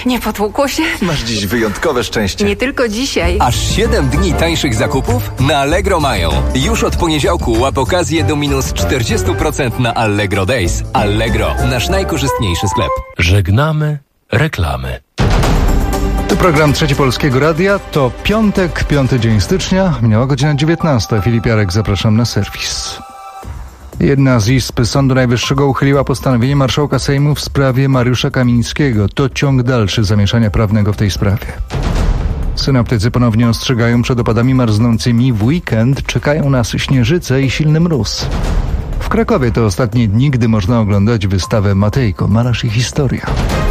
Nie potłukło się? Masz dziś wyjątkowe szczęście. Nie tylko dzisiaj. Aż 7 dni tańszych zakupów na Allegro mają. Już od poniedziałku łap okazję do minus 40% na Allegro Days. Allegro, nasz najkorzystniejszy sklep. Żegnamy reklamy. To program Trzeci Polskiego Radia. To piątek, 5 dzień stycznia. Minęła godzina 19. Filip Jarek, zapraszam na serwis. Jedna z izb Sądu Najwyższego uchyliła postanowienie marszałka Sejmu w sprawie Mariusza Kamińskiego. To ciąg dalszy zamieszania prawnego w tej sprawie. Synoptycy ponownie ostrzegają przed opadami marznącymi. W weekend czekają nas śnieżyce i silny mróz. W Krakowie to ostatnie dni, gdy można oglądać wystawę Matejko, malarz i historia.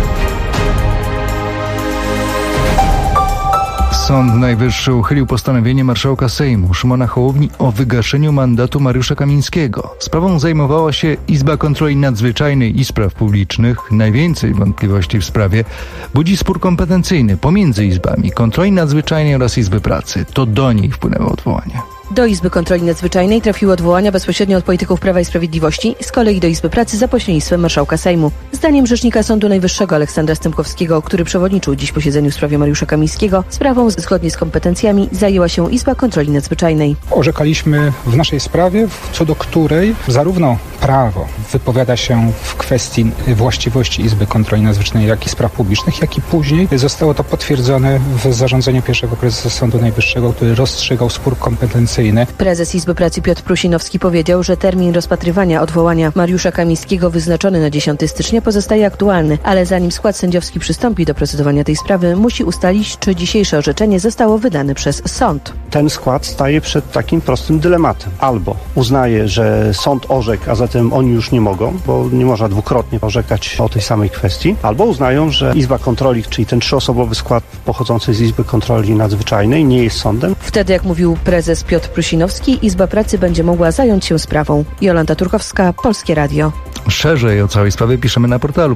Sąd Najwyższy uchylił postanowienie marszałka Sejmu Szymona Hołowni o wygaszeniu mandatu Mariusza Kamińskiego. Sprawą zajmowała się Izba Kontroli Nadzwyczajnej i Spraw Publicznych. Najwięcej wątpliwości w sprawie budzi spór kompetencyjny pomiędzy Izbami Kontroli Nadzwyczajnej oraz Izby Pracy. To do niej wpłynęło odwołanie. Do Izby Kontroli Nadzwyczajnej trafiły odwołania bezpośrednio od polityków Prawa i Sprawiedliwości, z kolei do Izby Pracy za pośrednictwem marszałka Sejmu. Zdaniem rzecznika Sądu Najwyższego Aleksandra Stępkowskiego, który przewodniczył dziś posiedzeniu w sprawie Mariusza Kamińskiego, sprawą zgodnie z kompetencjami zajęła się Izba Kontroli Nadzwyczajnej. Orzekaliśmy w naszej sprawie, co do której zarówno prawo wypowiada się w kwestii właściwości Izby Kontroli Nadzwyczajnej, jak i spraw publicznych, jak i później zostało to potwierdzone w zarządzeniu pierwszego prezesa Sądu Najwyższego, który rozstrzygał spór kompetencyjny. Prezes Izby Pracy Piotr Prusinowski powiedział, że termin rozpatrywania odwołania Mariusza Kamińskiego wyznaczony na 10 stycznia pozostaje aktualny, ale zanim skład sędziowski przystąpi do procedowania tej sprawy, musi ustalić, czy dzisiejsze orzeczenie zostało wydane przez sąd. Ten skład staje przed takim prostym dylematem. Albo uznaje, że sąd orzekł, a zatem oni już nie mogą, bo nie można dwukrotnie orzekać o tej samej kwestii, albo uznają, że Izba Kontroli, czyli ten trzyosobowy skład pochodzący z Izby Kontroli Nadzwyczajnej nie jest sądem. Wtedy, jak mówił prezes Piotr Prusinowski, Izba Pracy będzie mogła zająć się sprawą. Jolanta Turkowska, Polskie Radio. Szerzej o całej sprawie piszemy na portalu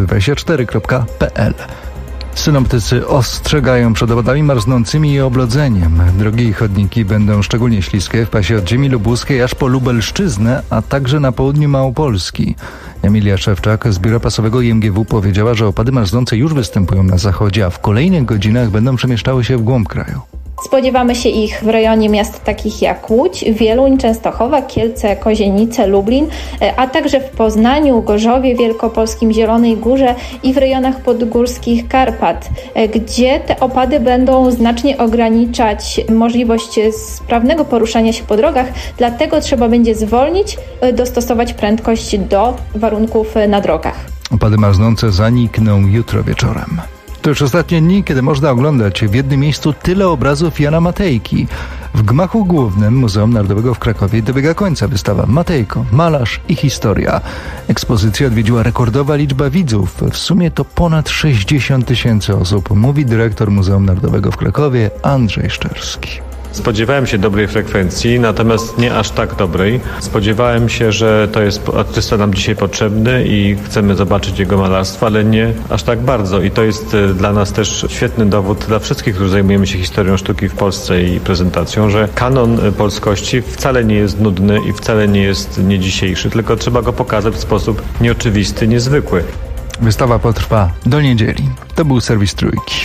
polskieradio24.pl. Synoptycy ostrzegają przed opadami marznącymi i oblodzeniem. Drogi i chodniki będą szczególnie śliskie w pasie od ziemi lubuskiej aż po Lubelszczyznę, a także na południu Małopolski. Emilia Szewczak z Biura Prasowego IMGW powiedziała, że opady marznące już występują na zachodzie, a w kolejnych godzinach będą przemieszczały się w głąb kraju. Spodziewamy się ich w rejonie miast takich jak Łódź, Wieluń, Częstochowa, Kielce, Kozienice, Lublin, a także w Poznaniu, Gorzowie Wielkopolskim, Zielonej Górze i w rejonach podgórskich Karpat, gdzie te opady będą znacznie ograniczać możliwość sprawnego poruszania się po drogach, dlatego trzeba będzie zwolnić, dostosować prędkość do warunków na drogach. Opady marznące zanikną jutro wieczorem. To już ostatnie dni, kiedy można oglądać w jednym miejscu tyle obrazów Jana Matejki. W gmachu głównym Muzeum Narodowego w Krakowie dobiega końca wystawa Matejko, malarz i historia. Ekspozycja odwiedziła rekordowa liczba widzów. W sumie to ponad 60 000 osób, mówi dyrektor Muzeum Narodowego w Krakowie Andrzej Szczerski. Spodziewałem się dobrej frekwencji, natomiast nie aż tak dobrej. Spodziewałem się, że to jest artysta nam dzisiaj potrzebny i chcemy zobaczyć jego malarstwo, ale nie aż tak bardzo. I to jest dla nas też świetny dowód, dla wszystkich, którzy zajmujemy się historią sztuki w Polsce i prezentacją, że kanon polskości wcale nie jest nudny i wcale nie jest nie dzisiejszy, tylko trzeba go pokazać w sposób nieoczywisty, niezwykły. Wystawa potrwa do niedzieli. To był serwis Trójki.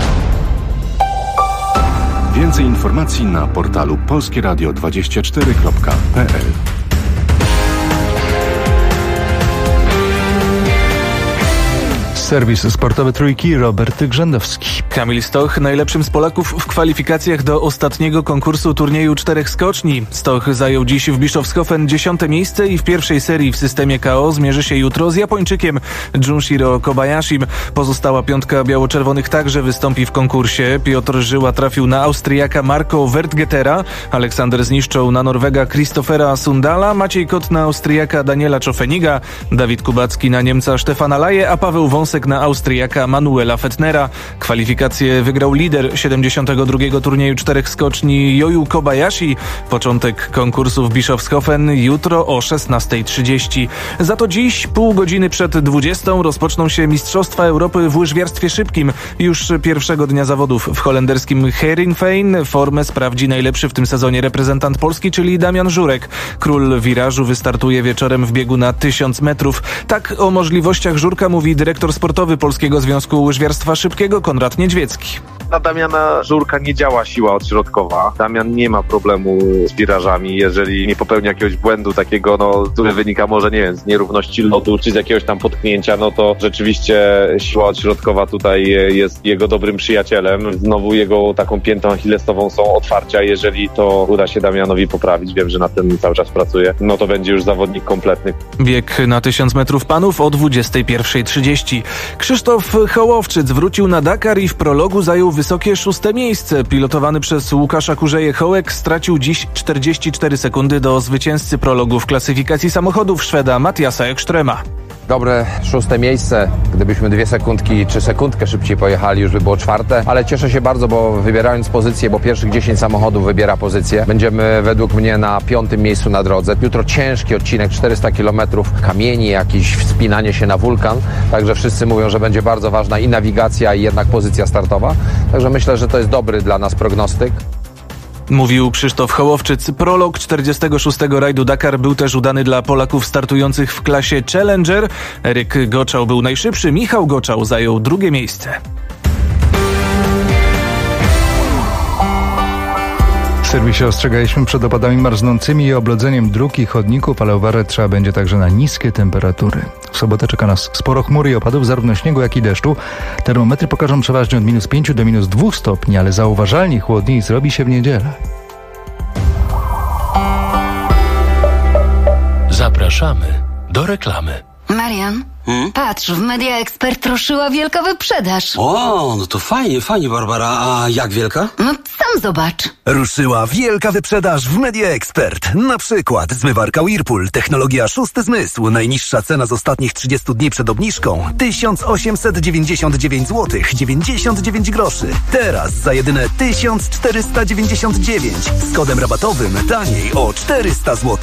Więcej informacji na portalu polskieradio24.pl. Serwis sportowy Trójki, Robert Grzędowski. Kamil Stoch, najlepszym z Polaków w kwalifikacjach do ostatniego konkursu turnieju 4 skoczni. Stoch zajął dziś w Bischofshofen 10. miejsce i w pierwszej serii w systemie KO zmierzy się jutro z Japończykiem Junshiro Kobayashim. Pozostała piątka biało-czerwonych także wystąpi w konkursie. Piotr Żyła trafił na Austriaka Marco Wertgetera, Aleksander zniszczał na Norwega Christophera Sundala, Maciej Kot na Austriaka Daniela Czofeniga, Dawid Kubacki na Niemca Stefana Laje, a Paweł Wąsek na Austriaka Manuela Fettnera. Kwalifikacje wygrał lider 72. turnieju 4 skoczni Yoyu Kobayashi. Początek konkursu w Bischofshofen jutro o 16:30. Za to dziś, pół godziny przed 20, rozpoczną się Mistrzostwa Europy w łyżwiarstwie szybkim. Już pierwszego dnia zawodów w holenderskim Heerenveen formę sprawdzi najlepszy w tym sezonie reprezentant Polski, czyli Damian Żurek. Król wirażu wystartuje wieczorem w biegu na 1000 metrów. Tak o możliwościach Żurka mówi dyrektor sportowy sportowy Polskiego Związku Łyżwiarstwa Szybkiego Konrad Niedźwiecki. Na Damiana Żurka nie działa siła odśrodkowa. Damian nie ma problemu z wirażami, jeżeli nie popełni jakiegoś błędu takiego, który wynika może, z nierówności lotu, czy z jakiegoś tam potknięcia, to rzeczywiście siła odśrodkowa tutaj jest jego dobrym przyjacielem. Znowu jego taką piętą achillesową są otwarcia. Jeżeli to uda się Damianowi poprawić, wiem, że nad tym cały czas pracuje, to będzie już zawodnik kompletny. Bieg na 1000 metrów panów o 21:30. Krzysztof Hołowczyc wrócił na Dakar i w prologu zajął wysokie 6. miejsce. Pilotowany przez Łukasza Kurzeję-Hołek stracił dziś 44 sekundy do zwycięzcy prologu w klasyfikacji samochodów Szweda Mattiasa Ekstrema. Dobre 6. miejsce. Gdybyśmy 2 sekundki czy sekundkę szybciej pojechali, już by było 4. Ale cieszę się bardzo, bo wybierając pozycję, bo pierwszych 10 samochodów wybiera pozycję, będziemy według mnie na 5. miejscu na drodze. Jutro ciężki odcinek, 400 km, kamieni, jakieś wspinanie się na wulkan. Także wszyscy mówią, że będzie bardzo ważna i nawigacja, i jednak pozycja startowa. Także myślę, że to jest dobry dla nas prognostyk. Mówił Krzysztof Hołowczyc. Prolog 46. rajdu Dakar był też udany dla Polaków startujących w klasie Challenger. Eryk Goczał był najszybszy, Michał Goczał zajął 2. miejsce. W serwisie ostrzegaliśmy przed opadami marznącymi i oblodzeniem dróg i chodników, ale uważać trzeba będzie także na niskie temperatury. W sobotę czeka nas sporo chmur i opadów, zarówno śniegu, jak i deszczu. Termometry pokażą przeważnie od -5 do -2 stopni, ale zauważalnie chłodniej zrobi się w niedzielę. Zapraszamy do reklamy. Marian, patrz, w Media Expert ruszyła wielka wyprzedaż. O, to fajnie, Barbara. A jak wielka? Sam zobacz. Ruszyła wielka wyprzedaż w Media Expert. Na przykład zmywarka Whirlpool, technologia 6. zmysł. Najniższa cena z ostatnich 30 dni przed obniżką 1899 zł 99 groszy. Teraz za jedyne 1499 z kodem rabatowym taniej o 400 zł.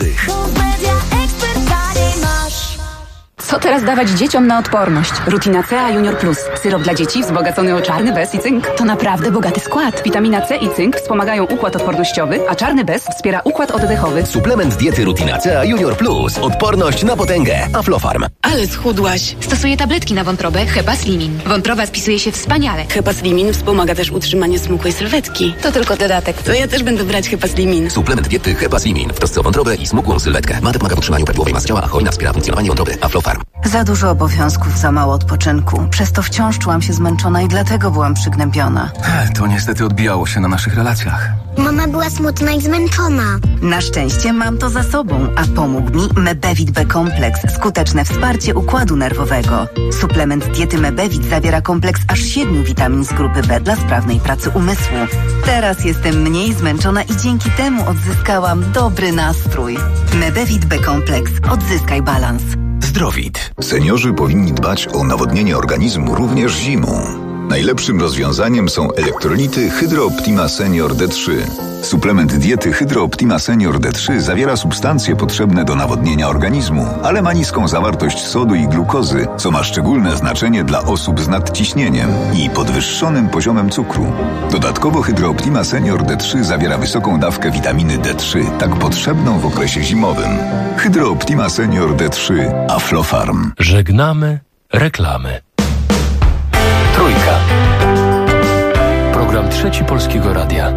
Co teraz dawać dzieciom na odporność? Rutina C Junior Plus. Syrop dla dzieci wzbogacony o czarny bez i cynk. To naprawdę bogaty skład. Witamina C i cynk wspomagają układ odpornościowy, a czarny bez wspiera układ oddechowy. Suplement diety Rutina C Junior Plus. Odporność na potęgę. Aflofarm. Ale schudłaś. Stosuję tabletki na wątrobę Hepaslimin. Wątroba spisuje się wspaniale. Hepaslimin wspomaga też utrzymanie smukłej sylwetki. To tylko dodatek. To ja też będę brać Hepaslimin. Suplement diety Hepaslimin. W trosce o wątrobę i smukłą sylwetkę. Ma pomaga w utrzymaniu prawidłowej masy ciała, a hojna wspiera funkcjonowanie wątroby. Aflofarm. Za dużo obowiązków, za mało odpoczynku. Przez to wciąż czułam się zmęczona i dlatego byłam przygnębiona. To niestety odbijało się na naszych relacjach. Mama była smutna i zmęczona. Na szczęście mam to za sobą, a pomógł mi Mebevit B-kompleks. Skuteczne wsparcie układu nerwowego. Suplement diety Mebevit zawiera kompleks aż 7 witamin z grupy B dla sprawnej pracy umysłu. Teraz jestem mniej zmęczona i dzięki temu odzyskałam dobry nastrój. Mebevit B-kompleks. Odzyskaj balans. Zdrowit. Seniorzy powinni dbać o nawodnienie organizmu również zimą. Najlepszym rozwiązaniem są elektrolity Hydro Optima Senior D3. Suplement diety Hydro Optima Senior D3 zawiera substancje potrzebne do nawodnienia organizmu, ale ma niską zawartość sodu i glukozy, co ma szczególne znaczenie dla osób z nadciśnieniem i podwyższonym poziomem cukru. Dodatkowo Hydro Optima Senior D3 zawiera wysoką dawkę witaminy D3, tak potrzebną w okresie zimowym. Hydro Optima Senior D3 Aflofarm. Żegnamy reklamy. Trójka. Program Trzeci Polskiego Radia.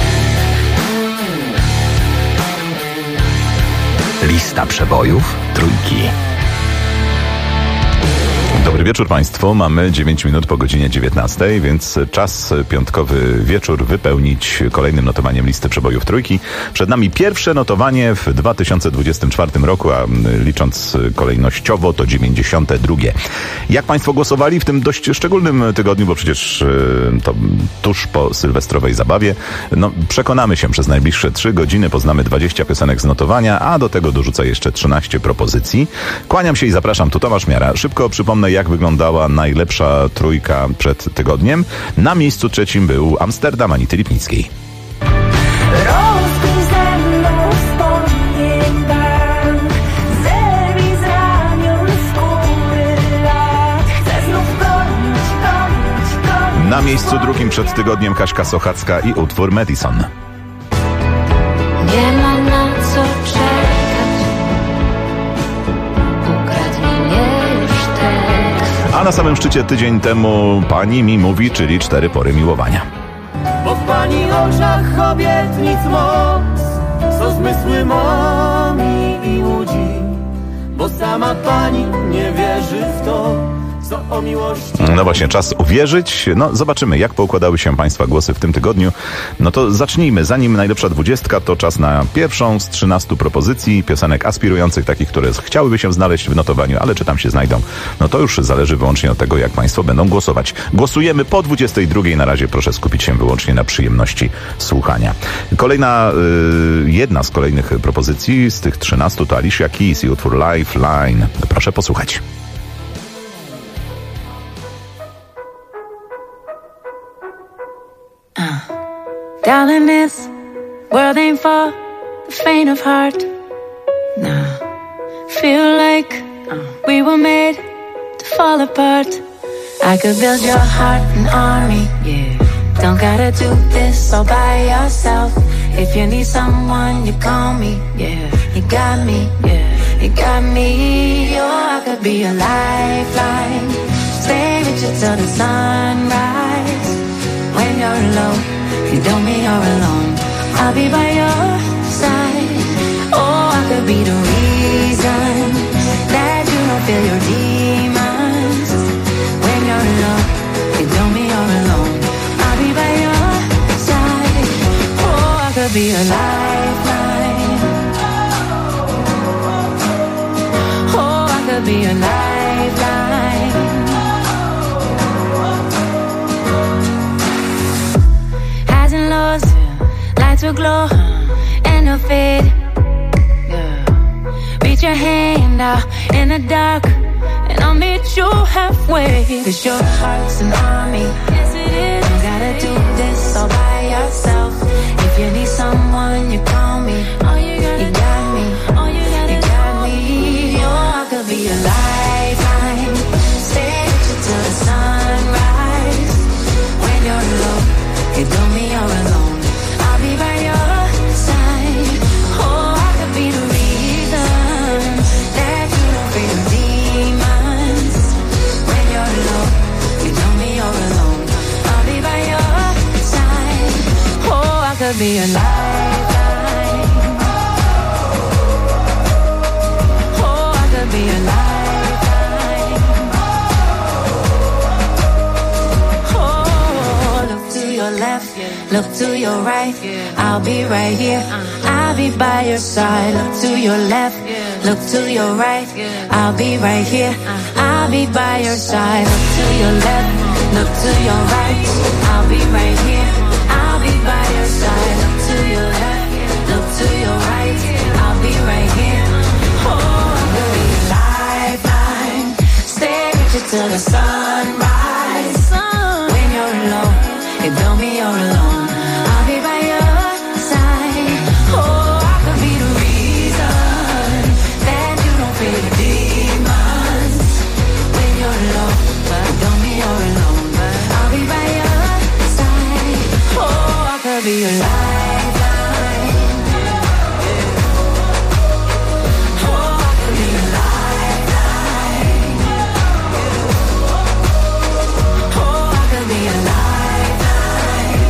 Lista przebojów Trójki. Dobry wieczór Państwu. Mamy 9 minut po godzinie 19, więc czas piątkowy wieczór wypełnić kolejnym notowaniem listy przebojów Trójki. Przed nami pierwsze notowanie w 2024 roku, a licząc kolejnościowo to 92. Jak Państwo głosowali w tym dość szczególnym tygodniu, bo przecież to tuż po sylwestrowej zabawie. Przekonamy się przez najbliższe 3 godziny, poznamy 20 piosenek z notowania, a do tego dorzucę jeszcze 13 propozycji. Kłaniam się i zapraszam, tu Tomasz Miara. Szybko przypomnę, jak wyglądała najlepsza trójka przed tygodniem. Na miejscu 3 był Amsterdam Anity Lipnickiej. Na miejscu 2 przed tygodniem Kaśka Sochacka i utwór Madison. Nie ma na co czekać. na samym szczycie tydzień temu Pani mi mówi, czyli 4 pory miłowania. Bo w Pani oczach obietnic moc, co zmysły momi i łudzi, bo sama Pani nie wierzy w to, co o miłości. No właśnie, czas uwierzyć. No zobaczymy, jak poukładały się Państwa głosy w tym tygodniu. No to zacznijmy. Zanim najlepsza 20, to czas na pierwszą z 13 propozycji piosenek aspirujących, takich, które chciałyby się znaleźć w notowaniu, ale czy tam się znajdą, no to już zależy wyłącznie od tego, jak Państwo będą głosować. Głosujemy po 22. Na razie proszę skupić się wyłącznie na przyjemności słuchania. Jedna z kolejnych propozycji z tych 13 to Alicia Keys i utwór Lifeline. Proszę posłuchać. Darling, this world ain't for the faint of heart. Nah, feel like we were made to fall apart. I could build your heart an army, yeah. Don't gotta do this all by yourself. If you need someone, you call me, yeah. You got me, yeah. You got me, oh, I could be a lifeline. Stay with you till the sunrise. When you're alone, you don't mean you're alone. I'll be by your side. Oh, I could be the reason that you don't feel your demons. When you're alone, you don't mean you're alone. I'll be by your side. Oh, I could be a lifeline. Oh, I could be a lifeline. Highs and lows, lights will glow and they'll fade. Reach your hand out in the dark and I'll meet you halfway. 'Cause your heart's an army. Yes, it is. You gotta do this all by yourself. If you need someone, you call me. You got me. You got me. Oh, I could be a lifeline. Stay with you till the sunrise. When you're alone, you don't mean you're alone. I'll be by your side. Oh, I could be the reason that you don't feel demons. When you're alone, you don't mean you're alone. I'll be by your side. Oh, I could be a lifeline. Oh, I could be a lifeline. Oh, look to your left, look to your right. I'll be right here. I'll be by your side. Look to your left, look to your right. I'll be right here. I'll be by your side. Look to your left, look to your right. I'll be right here. I'll be by your side. Look to your left, look to your right. I'll be right here. Oh, I could be a lifeline. Stay with you till the sunrise. When you're alone, you don't mean you're alone. I'll be by your side. Oh, I could be the reason that you don't feel the demons. When you're alone, you don't mean you're alone. I'll be by your side. Oh, I could be a lifeline. Oh, I could be a lifeline. Oh, I could be a lifeline.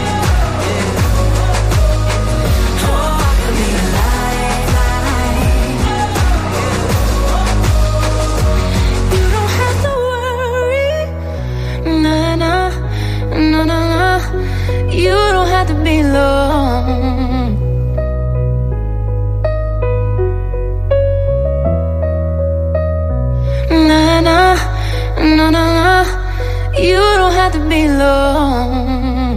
Oh, I could be a lifeline. You don't have to worry. Nah, nah, no, no, no. You don't have to be alone. Nah, nah, no, no, no. You don't have to be alone.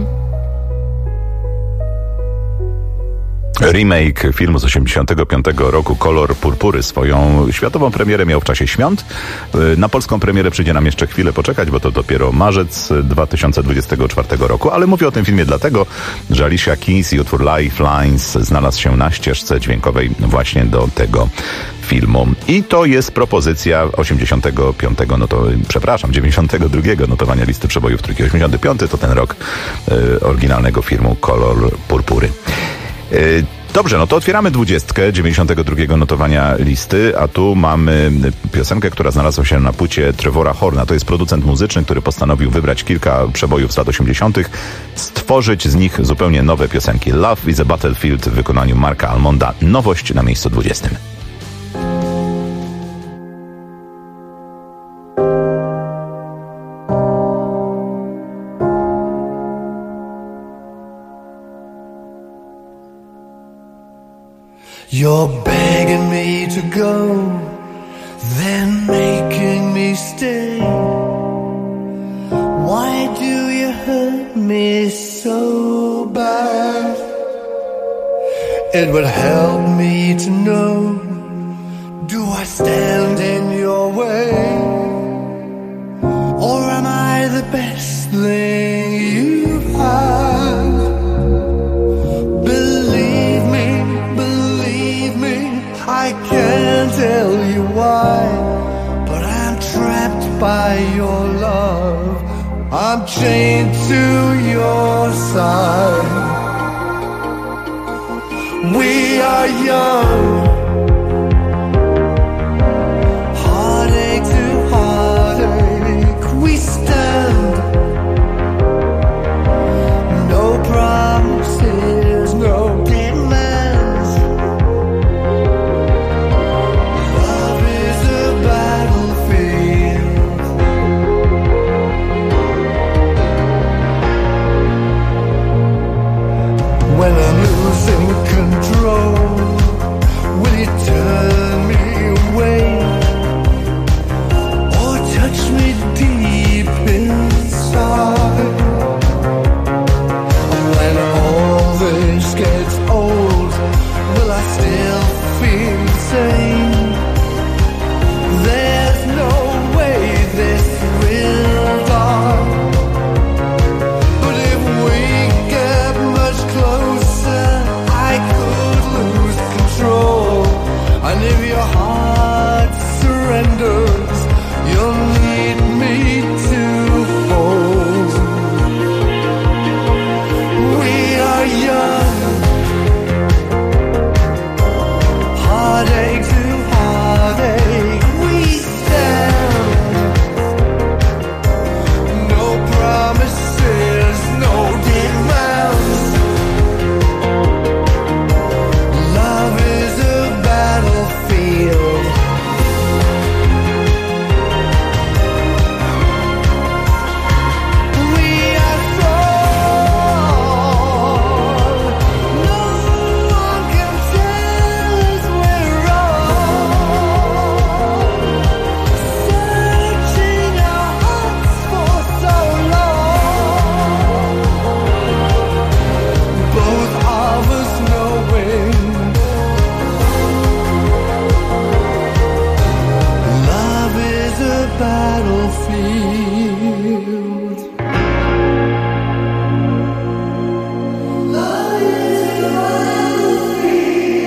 Remake filmu z 1985 roku Kolor Purpury swoją światową premierę miał w czasie świąt. Na polską premierę przyjdzie nam jeszcze chwilę poczekać, bo to dopiero marzec 2024 roku, ale mówię o tym filmie dlatego, że Alicia Keys i utwór Lifelines znalazł się na ścieżce dźwiękowej właśnie do tego filmu. I to jest propozycja 92 notowania listy przebojów trójki. 85 to ten rok oryginalnego filmu Kolor Purpury. Dobrze, no to otwieramy 20 92 notowania listy, a tu mamy piosenkę, która znalazła się na płycie Trevora Horna. To jest producent muzyczny, który postanowił wybrać kilka przebojów z lat 80., stworzyć z nich zupełnie nowe piosenki. Love is a Battlefield w wykonaniu Marka Almonda. Nowość na miejscu 20. You're begging me to go, then making me stay. Why do you hurt me so bad? It would help me to know, do I stand in your way? Or am I the best thing you've had? I can't tell you why, but I'm trapped by your love. I'm chained to your side. We are young, heartache to heartache we stand. No promises, no demands. When I'm losing control, will you turn me away or touch me deep inside? When all this gets old, will I still feel sane? There's no way this will die. And if your heart surrenders, you'll need me to hold. We are young, heartache to heartache we stand. No promises, no demands. Love is a battlefield. We are strong. No one can tell us we're wrong. Searching our hearts for so long. Both of us knowing love is a battlefield. Love is a battlefield.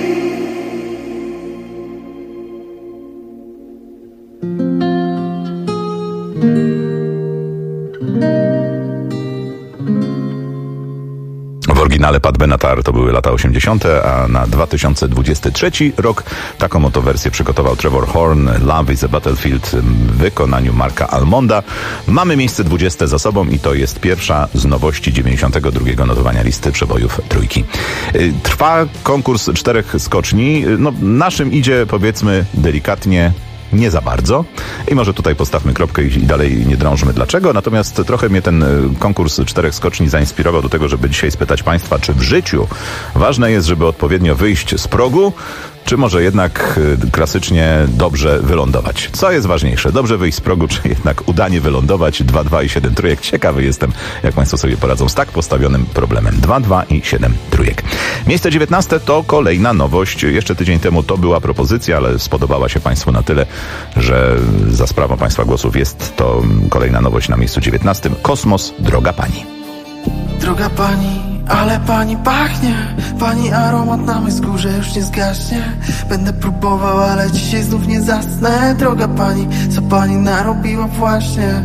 W oryginale Pat Benatar to były lata 80., a na 2023 rok taką oto wersję przygotował Trevor Horn. Love is a Battlefield w wykonaniu Marka Almonda. Mamy miejsce 20 za sobą i to jest pierwsza z nowości 92 notowania listy przebojów trójki. Trwa konkurs 4 skoczni. No, naszym idzie, powiedzmy delikatnie, nie za bardzo. I może tutaj postawmy kropkę i dalej nie drążmy dlaczego. Natomiast trochę mnie ten konkurs 4 skoczni zainspirował do tego, żeby dzisiaj spytać Państwa, czy w życiu ważne jest, żeby odpowiednio wyjść z progu, czy może jednak klasycznie dobrze wylądować? Co jest ważniejsze? Dobrze wyjść z progu, czy jednak udanie wylądować? 2, 2 i 7 trójek. Ciekawy jestem, jak Państwo sobie poradzą z tak postawionym problemem. 2, 2 i 7 trójek. Miejsce 19 to kolejna nowość. Jeszcze tydzień temu to była propozycja, ale spodobała się Państwu na tyle, że za sprawą Państwa głosów jest to kolejna nowość na miejscu 19. Kosmos, droga Pani. Droga Pani, ale Pani pachnie. Pani aromat na mojej skórze już nie zgaśnie. Będę próbował, ale dzisiaj znów nie zasnę. Droga Pani, co Pani narobiła właśnie?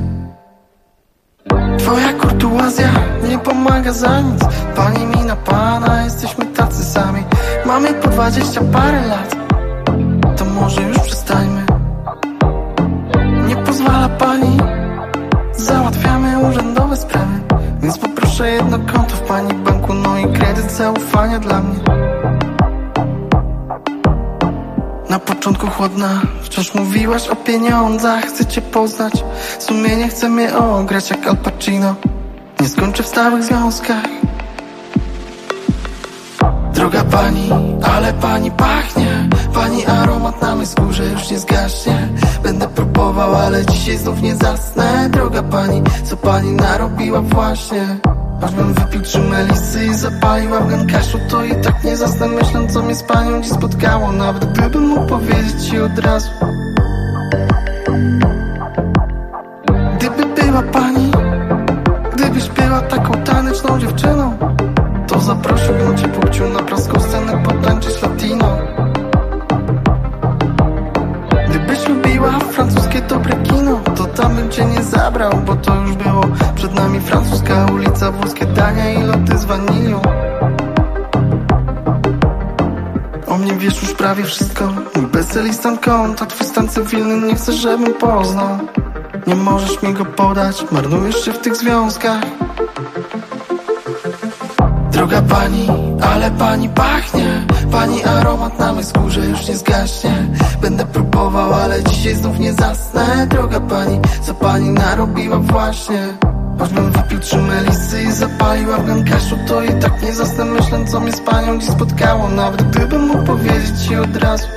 Twoja kurtuazja nie pomaga za nic. Pani mi na Pana, jesteśmy tacy sami. Mamy po 20 parę lat, to może już przestańmy. Nie pozwala pani, załatwiamy urzędowe sprawy, więc poproszę jedno konto w pani banku, no i kredyt zaufania dla mnie. Na początku chłodna, wciąż mówiłaś o pieniądzach. Chcę cię poznać, sumienie chce mnie ograć jak Al Pacino. Nie skończę w stałych związkach. Droga pani, ale pani pachnie. Pani aromat na mej skórze już nie zgaśnie. Będę próbował, ale dzisiaj znów nie zasnę. Droga pani, co pani narobiła właśnie? Ażbym wypił 3 melisy i zapalił afgan kaszu, to i tak nie zasnę myśląc, co mnie z panią dziś spotkało. Nawet gdybym mógł powiedzieć ci od razu. Gdyby była pani, gdybyś była taką taneczną dziewczyną, to zaprosiłbym cię płciu na praską scenę potańczyć latino. Gdybyś lubiła francuskie dobre kino, to tam bym cię nie zabrał, bo to już było. Przed nami francuska ulica, włoskie dania i loty z wanilią. O mnie wiesz już prawie wszystko. Mój PESEL i stan konta, twój stan cywilny nie chcę, żebym poznał. Nie możesz mi go podać, marnujesz się w tych związkach. Droga pani, ale pani pachnie. Pani aromat na mej skórze już nie zgaśnie. Będę próbował, ale dzisiaj znów nie zasnę. Droga pani, co pani narobiła właśnie? Choćbym wypił 3 melisy i zapalił afgan kaszu, to i tak nie zasnę myśląc, co mnie z panią dziś spotkało. Nawet gdybym mógł powiedzieć ci od razu.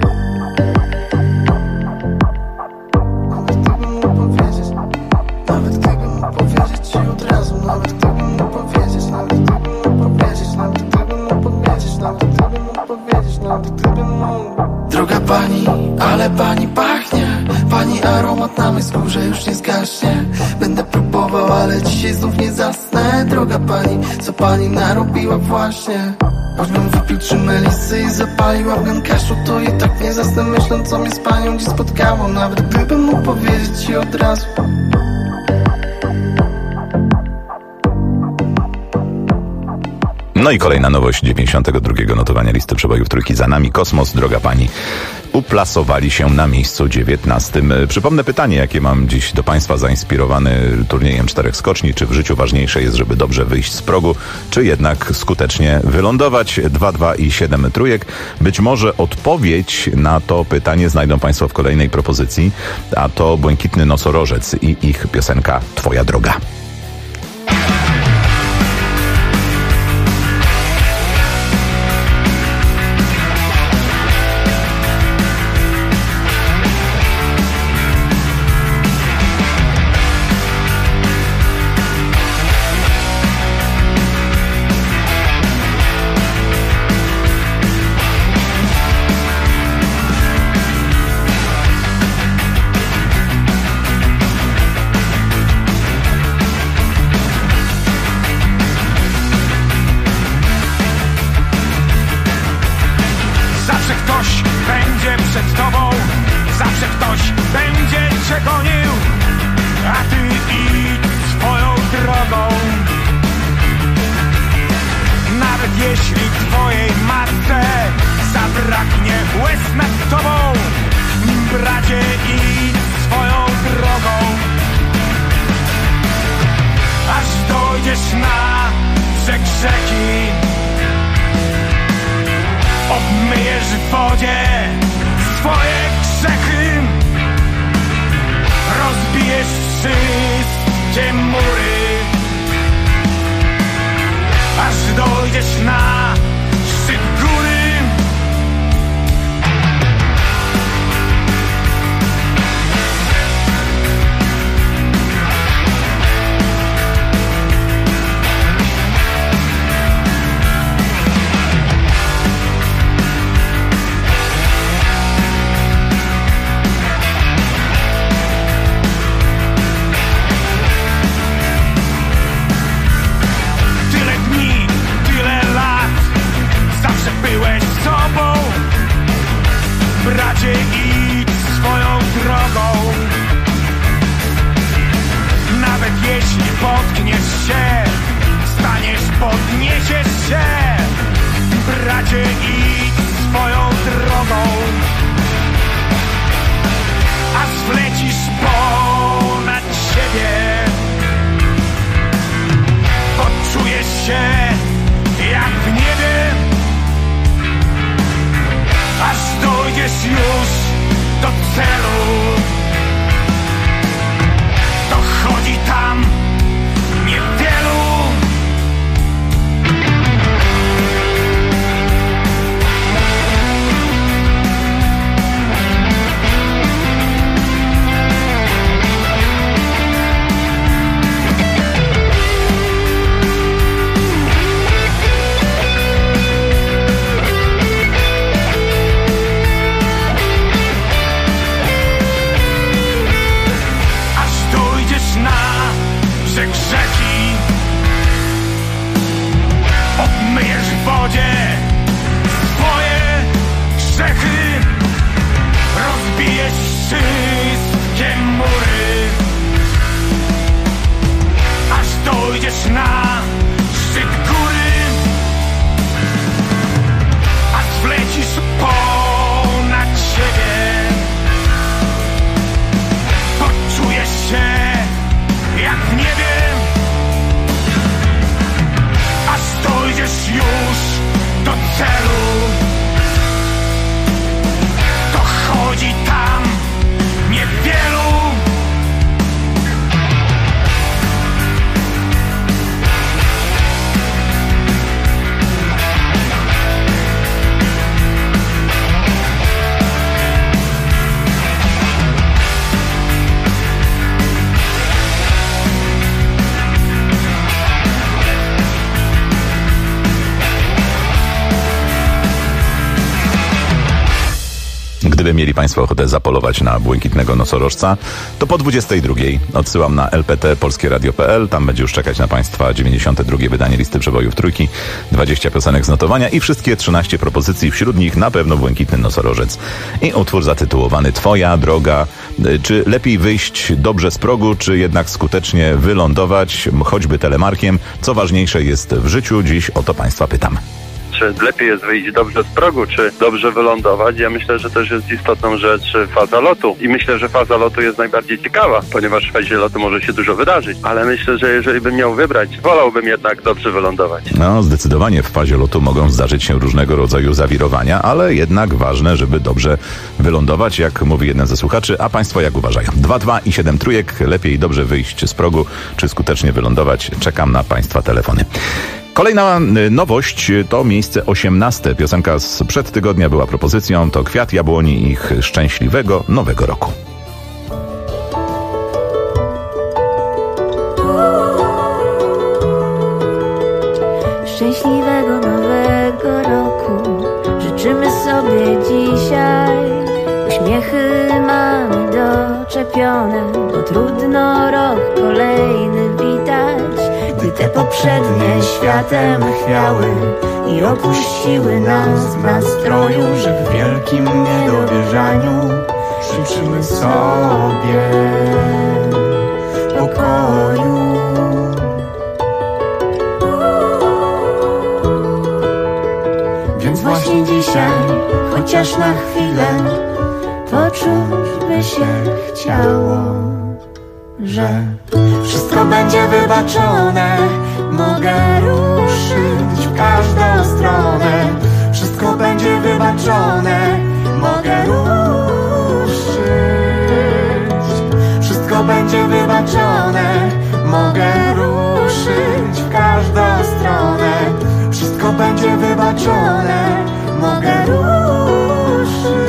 Nawet gdybym mógł powiedzieć. Nawet gdybym mógł powiedzieć ci od razu. Nawet gdybym mógł powiedzieć. Nawet gdybym mógł powiedzieć. Nawet gdybym mógł powiedzieć. Nawet gdybym mógł powiedzieć. Nawet gdybym mógł. Droga pani, ale pani pachnie. Pani aromat na mej skórze już nie zgaśnie. Będę próbował, ale dzisiaj znów nie zasnę. Droga pani, co pani narobiła właśnie? Choćbym wypił 3 melisy i zapalił afgan kaszu, to i tak nie zasnę myśląc, co mnie z panią dziś spotkało. Nawet gdybym mógł powiedzieć ci od razu. No i kolejna nowość 92. notowania listy przebojów trójki za nami. Kosmos, droga pani, uplasowali się na miejscu 19. Przypomnę pytanie, jakie mam dziś do państwa, zainspirowany turniejem 4 skoczni. Czy w życiu ważniejsze jest, żeby dobrze wyjść z progu, czy jednak skutecznie wylądować? 2 i 7 trójek. Być może odpowiedź na to pytanie znajdą państwo w kolejnej propozycji, a to Błękitny Nosorożec i ich piosenka Twoja droga. jak w niebie, aż dojdziesz już do celu. Dochodzi tam niewielu. Rzeki obmyjesz w wodzie swoje grzechy, rozbijesz wszystkie mury, aż dojdziesz na szczyt góry, aż wlecisz ponad siebie, poczujesz się jak w niebie, aż dojdziesz już do celu. Dochodzi tam niewielu. Gdyby mieli Państwo ochotę zapolować na błękitnego nosorożca, to po 22:00 odsyłam na lpt.polskieradio.pl. Tam będzie już czekać na Państwa 92. wydanie listy przebojów Trójki, 20 piosenek z notowania i wszystkie 13 propozycji. Wśród nich na pewno błękitny nosorożec i utwór zatytułowany Twoja droga. Czy lepiej wyjść dobrze z progu, czy jednak skutecznie wylądować, choćby telemarkiem? Co ważniejsze jest w życiu? Dziś o to Państwa pytam. Czy lepiej jest wyjść dobrze z progu, czy dobrze wylądować? Ja myślę, że też jest istotną rzecz faza lotu. I myślę, że faza lotu jest najbardziej ciekawa, ponieważ w fazie lotu może się dużo wydarzyć. Ale myślę, że jeżeli bym miał wybrać, wolałbym jednak dobrze wylądować. No, zdecydowanie w fazie lotu mogą zdarzyć się różnego rodzaju zawirowania, ale jednak ważne, żeby dobrze wylądować, jak mówi jeden ze słuchaczy. A Państwo jak uważają? 2-2 i 7 trójek. Lepiej dobrze wyjść z progu, czy skutecznie wylądować? Czekam na Państwa telefony. Kolejna nowość to miejsce 18. Piosenka sprzed tygodnia była propozycją. To Kwiat Jabłoni ich szczęśliwego nowego roku. Szczęśliwego nowego roku życzymy sobie dzisiaj. Uśmiechy mamy doczepione, bo trudno rok kolejny witać. Gdy te poprzednie światem chwiały i opuściły nas w nastroju, że w wielkim niedowierzaniu życzymy sobie pokoju. Więc właśnie dzisiaj, chociaż na chwilę, poczuć by się chciało, że wszystko będzie wybaczone. Mogę ruszyć w każdą stronę. Wszystko będzie wybaczone. Mogę ruszyć. Wszystko będzie wybaczone. Mogę ruszyć w każdą stronę. Wszystko będzie wybaczone. Mogę ruszyć.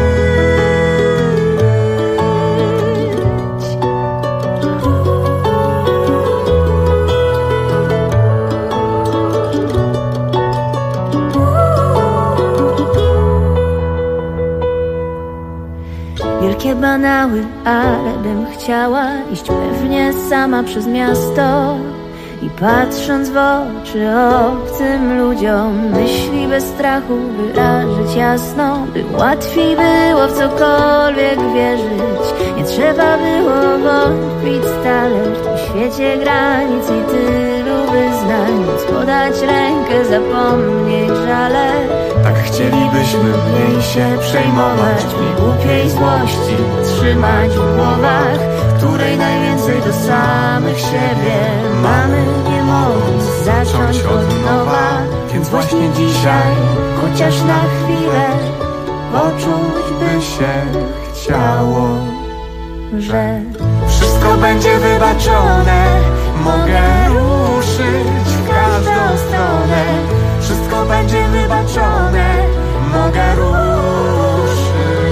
Wielkie banały, ale bym chciała iść pewnie sama przez miasto i patrząc w oczy obcym ludziom, myśli bez strachu wyrazić jasno, by łatwiej było w cokolwiek wierzyć. Nie trzeba było wątpić stale w tym świecie granic i tylu wyznań, więc podać rękę, zapomnieć żale. Tak chcielibyśmy mniej się przejmować, mniej głupiej złości trzymać w głowach, której najwięcej do samych siebie mamy, nie mogąc zacząć od nowa. Więc właśnie dzisiaj, chociaż na chwilę, poczuć by się chciało, że wszystko będzie wybaczone. Mogę ruszyć w każdą stronę. Wszystko będzie wybaczone. Mogę ruszyć.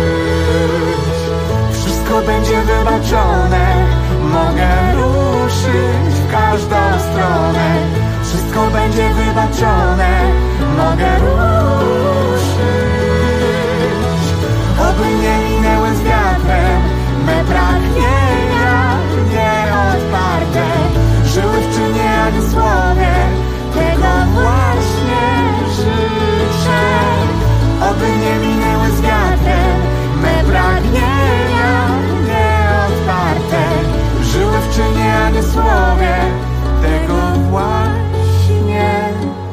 Wszystko będzie wybaczone. Mogę ruszyć w każdą stronę. Wszystko będzie wybaczone. Mogę ruszyć. Oby nie minęły z wiatrem me pragnienia nieodparte. Żyły w czynie, a nie słowie. Tego właśnie życzę. Oby nie minęły z wiatrem me pragnienia nieodparte. Żyły w czynie, a nie słowie. Tego właśnie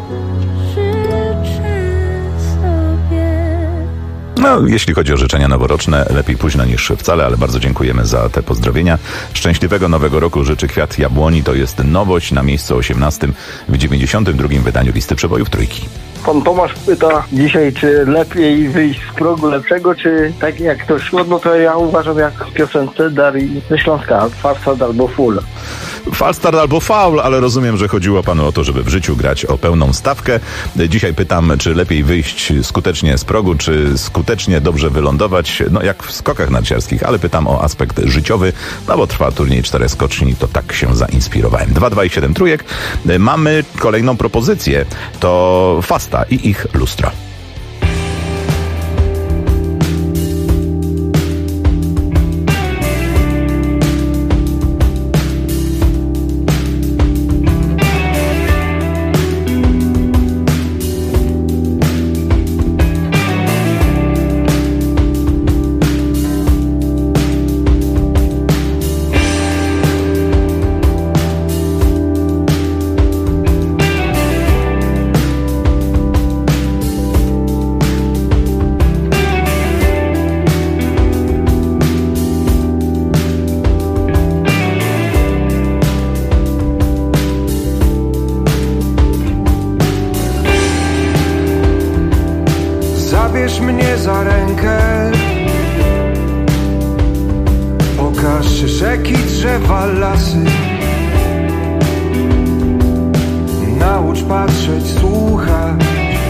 życzę sobie. No, jeśli chodzi o życzenia noworoczne, lepiej późno niż wcale, ale bardzo dziękujemy za te pozdrowienia. Szczęśliwego Nowego Roku życzy Kwiat Jabłoni. To jest nowość na miejscu 18 w 92. wydaniu Listy Przebojów Trójki. Pan Tomasz pyta dzisiaj, czy lepiej wyjść z progu lepszego, czy tak jak to szło, no to ja uważam jak w piosence Darii ze Śląska, falstart albo full. Falstart albo faul, ale rozumiem, że chodziło panu o to, żeby w życiu grać o pełną stawkę. Dzisiaj pytam, czy lepiej wyjść skutecznie z progu, czy skutecznie dobrze wylądować, no jak w skokach narciarskich, ale pytam o aspekt życiowy, no bo trwa turniej 4 skoczni, to tak się zainspirowałem. 2, 2 i 7 trójek. Mamy kolejną propozycję, to Fasta i ich lustro. Zabierz mnie za rękę, pokaż rzeki, drzewa, lasy. Naucz patrzeć, słuchać.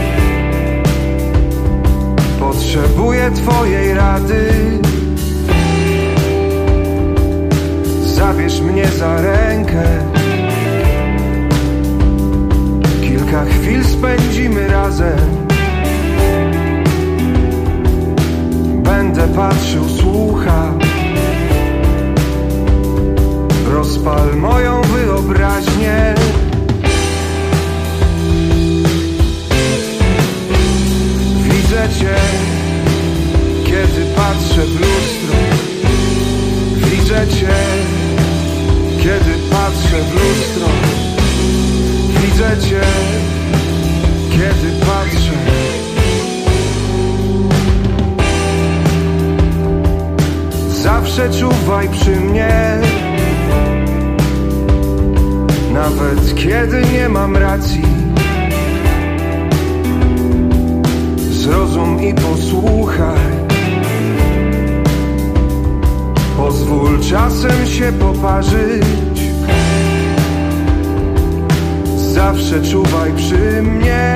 Potrzebuję twojej rady. Zabierz mnie za rękę, kilka chwil spędzimy razem. Będę patrzył, słuchał. Rozpal moją wyobraźnię. Widzę cię, kiedy patrzę w lustro. Widzę cię, kiedy patrzę w lustro. Widzę cię, kiedy patrzę. Zawsze czuwaj przy mnie, nawet kiedy nie mam racji. Zrozum i posłuchaj. Pozwól czasem się poparzyć. Zawsze czuwaj przy mnie.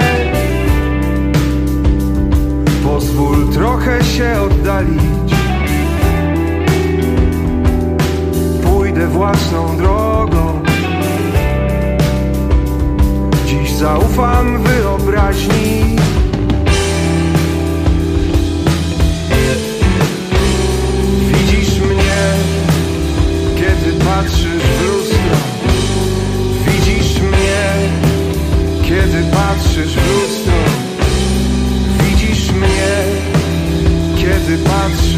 Pozwól trochę się oddalić. Pójdę własną drogą. Dziś zaufam wyobraźni. Widzisz mnie, kiedy patrzysz w lustro. Widzisz mnie, kiedy patrzysz w lustro. Widzisz mnie, kiedy patrzysz.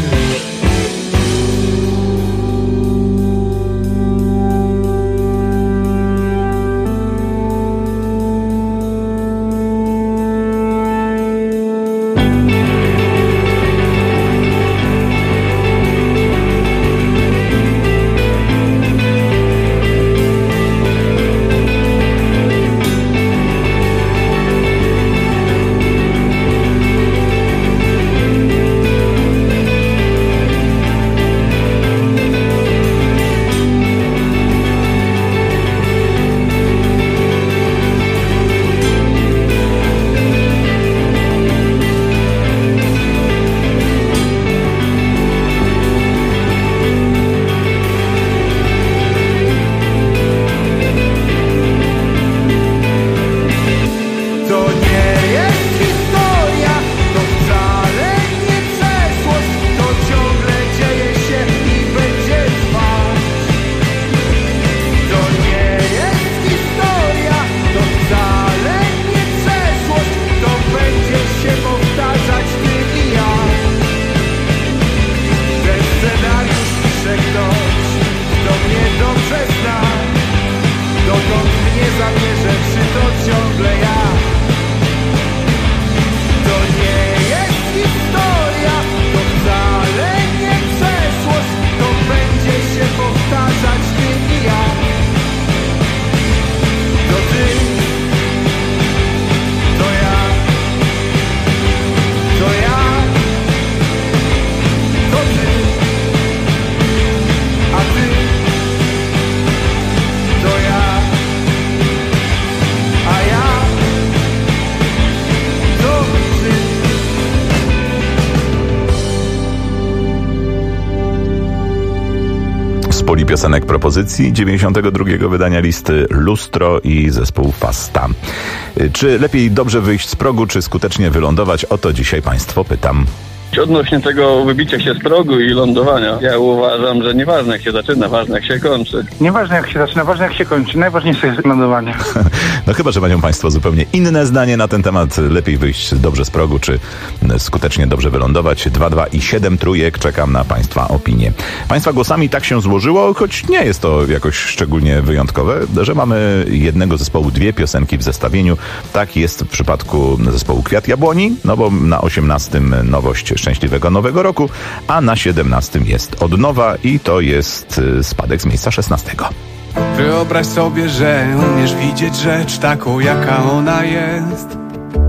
piosenek propozycji 92 wydania listy Lustro i zespół Fasta. Czy lepiej dobrze wyjść z progu, czy skutecznie wylądować? O to dzisiaj Państwo pytam. Odnośnie tego wybicia się z progu i lądowania, ja uważam, że nieważne jak się zaczyna, ważne jak się kończy. Nieważne jak się zaczyna, ważne jak się kończy. Najważniejsze jest lądowanie. No chyba, że mają Państwo zupełnie inne zdanie na ten temat. Lepiej wyjść dobrze z progu, czy skutecznie dobrze wylądować. 2 i 7 trójek. Czekam na Państwa opinie. Państwa głosami tak się złożyło, choć nie jest to jakoś szczególnie wyjątkowe, że mamy jednego zespołu 2 piosenki w zestawieniu. Tak jest w przypadku zespołu Kwiat Jabłoni, no bo na 18 nowość Szczęśliwego Nowego Roku, a na 17 jest Od nowa i to jest spadek z miejsca 16. Wyobraź sobie, że umiesz widzieć rzecz taką, jaka ona jest.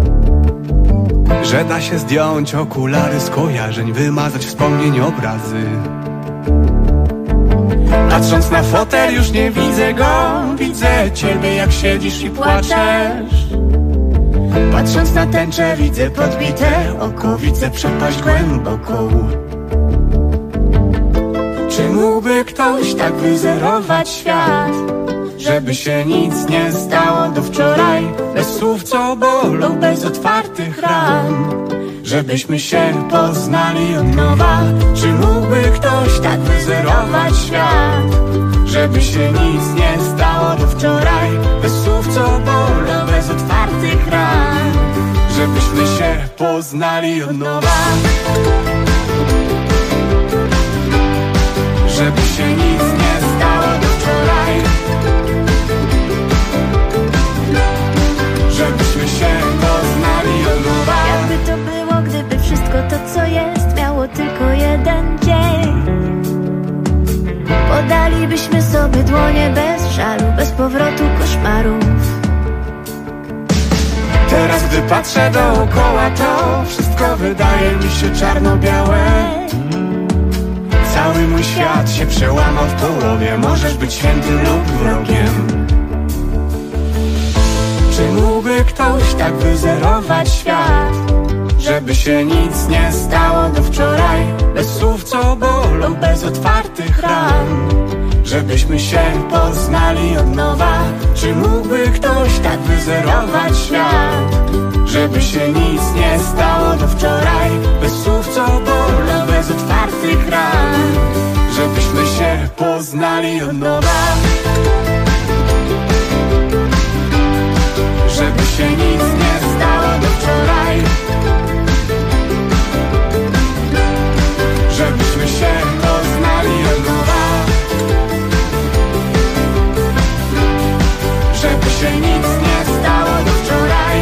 Że da się zdjąć okulary z kojarzeń, wymazać wspomnień obrazy. Patrząc na fotel już nie widzę go, widzę ciebie jak siedzisz i płaczesz. Patrząc na tęczę widzę podbite oko, widzę przepaść głęboką. Czy mógłby ktoś tak wyzerować świat, żeby się nic nie stało do wczoraj? Bez słów co bolą, bez otwartych ran, żebyśmy się poznali od nowa. Czy mógłby ktoś tak wyzerować świat, żeby się nic nie stało do wczoraj? Bez słów co bolą, bez otwartych ran, żebyśmy się poznali od nowa. Żeby się nic nie stało do wczoraj, żebyśmy się poznali od nowa. Jakby to było, gdyby wszystko to co jest miało tylko jeden dzień. Podalibyśmy sobie dłonie bez żalu, bez powrotu koszmarów. Teraz gdy patrzę dookoła, to wszystko wydaje mi się czarno-białe. Cały mój świat się przełamał w połowie. Możesz być świętym lub wrogiem. Czy mógłby ktoś tak wyzerować świat, żeby się nic nie stało do wczoraj? Bez słów co bolą, bez otwartych ran, żebyśmy się poznali od nowa. Czy mógłby ktoś tak wyzerować świat, żeby się nic nie stało do wczoraj? Bez słów co bolą, bez otwartych ran, żebyśmy się poznali od nowa. Żeby się nic nie stało do wczoraj, żebyśmy się poznali od nowa. Żeby się nic nie stało do wczoraj.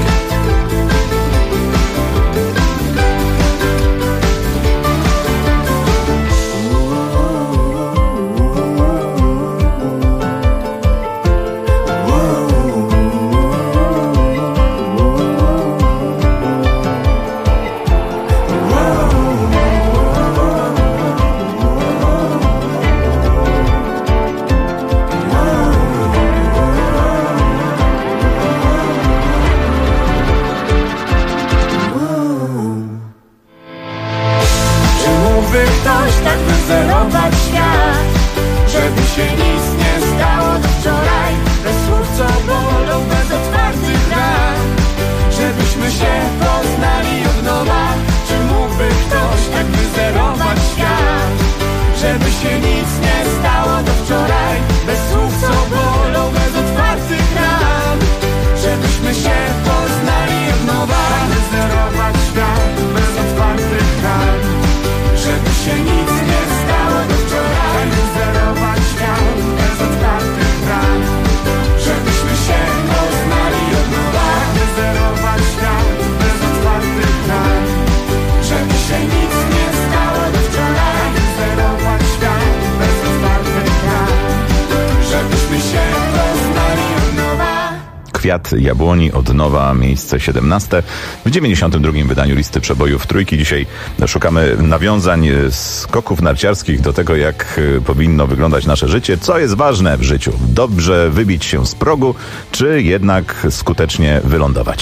Wyzerować świat, żeby się nic nie stało do wczoraj. Bez słów co bolą, bez otwartych ran, żebyśmy się poznali od nowa. Czy mógłby ktoś tak wyzerować świat, żeby się nic nie stało do wczoraj? Bez słów co bolą, bez otwartych ran, żebyśmy się poznali od nowa. Wyzerować świat, bez otwartych ran, żeby się nic nie stało do wczoraj. Wyzerować świat bez otwartych ran, żebyśmy się poznali od nowa. Wyzerować świat bez otwartych ran, żeby się nic nie stało do wczoraj. Wyzerować świat bez otwartych ran, żebyśmy się poznali od nowa. Kwiat Jabłoni, Od nowa, miejsce 17 w 92 wydaniu listy przebojów trójki. Dzisiaj szukamy nawiązań, skoków narciarskich do tego, jak powinno wyglądać nasze życie. Co jest ważne w życiu? Dobrze wybić się z progu, czy jednak skutecznie wylądować?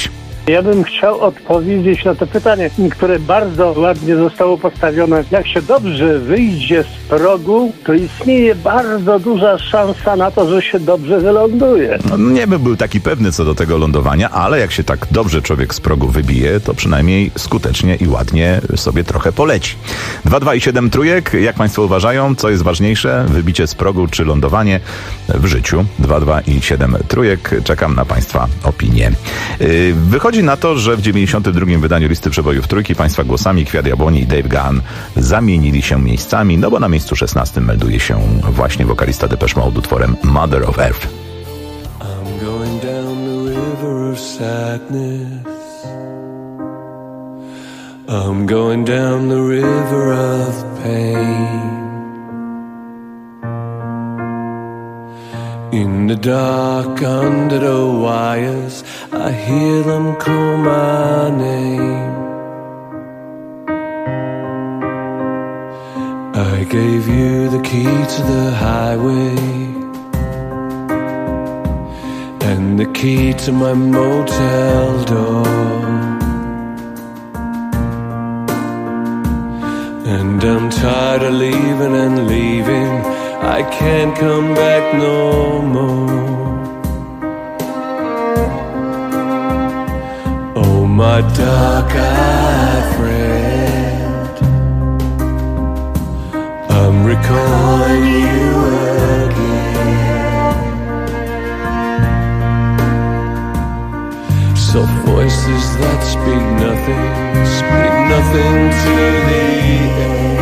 Ja bym chciał odpowiedzieć na to pytanie, które bardzo ładnie zostało postawione. Jak się dobrze wyjdzie z progu, to istnieje bardzo duża szansa na to, że się dobrze wyląduje. No, nie bym był taki pewny co do tego lądowania, ale jak się tak dobrze człowiek z progu wybije, to przynajmniej skutecznie i ładnie sobie trochę poleci. 2, 2 i 7 trójek. Jak Państwo uważają, co jest ważniejsze? Wybicie z progu czy lądowanie w życiu? 2, 2 i 7 trójek. Czekam na Państwa opinie. Wychodzi na to, że w 92. wydaniu Listy Przebojów Trójki Państwa głosami Kwiat Jabłoni i Dave Gahan zamienili się miejscami, no bo na miejscu 16 melduje się właśnie wokalista Depeche Mode utworem Mother of Earth. I'm going down the river of sadness. I'm going down the river of pain. In the dark under the wires, I hear them call my name. I gave you the key to the highway and the key to my motel door. And I'm tired of leaving and leaving. I can't come back no more. Oh, my dark-eyed friend, I'm recalling you again. Soft voices that speak nothing to the end.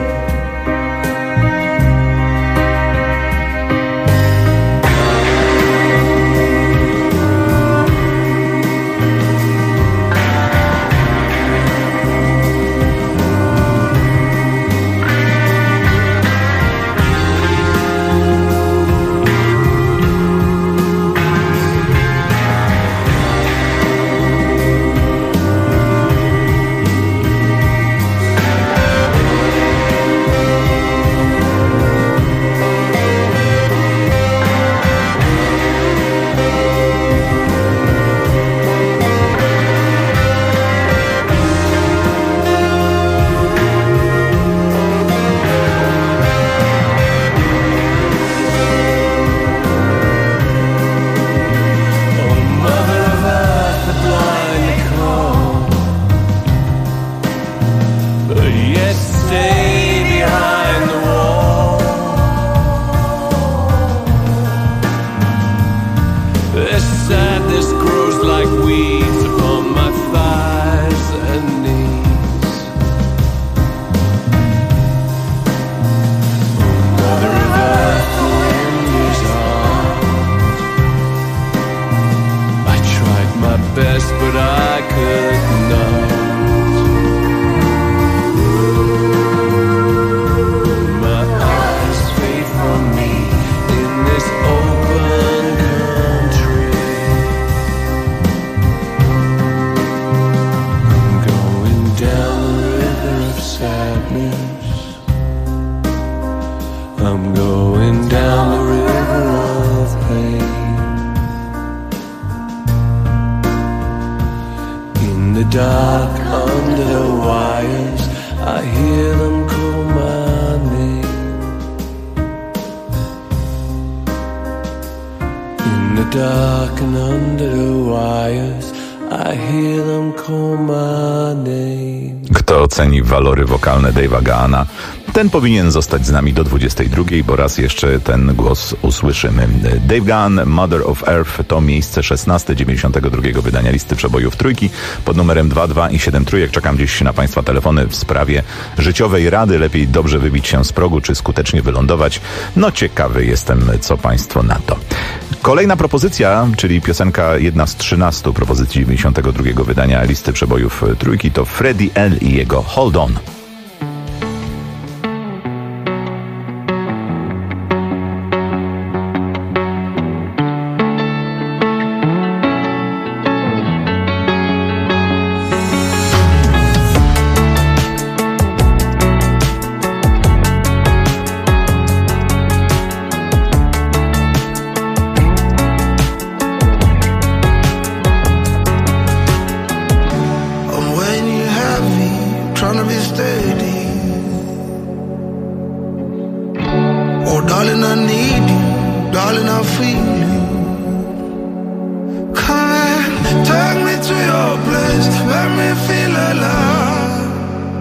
I'm going down the river of pain. In the dark under the wires, I hear them call my name. In the dark and under the wires, I hear them call my name. Kto oceni walory wokalne Dave'a Gahana, ten powinien zostać z nami do 22, bo raz jeszcze ten głos usłyszymy. Dave Gahan, Mother of Earth to miejsce 16 92 wydania Listy Przebojów Trójki pod numerem 22 i 7 trójek. Czekam gdzieś na Państwa telefony w sprawie życiowej rady. Lepiej dobrze wybić się z progu, czy skutecznie wylądować? No ciekawy jestem, co Państwo na to. Kolejna propozycja, czyli piosenka jedna z 13 propozycji 92 wydania Listy Przebojów Trójki, to Freddie L. i jego Hold On. just let me feel alive.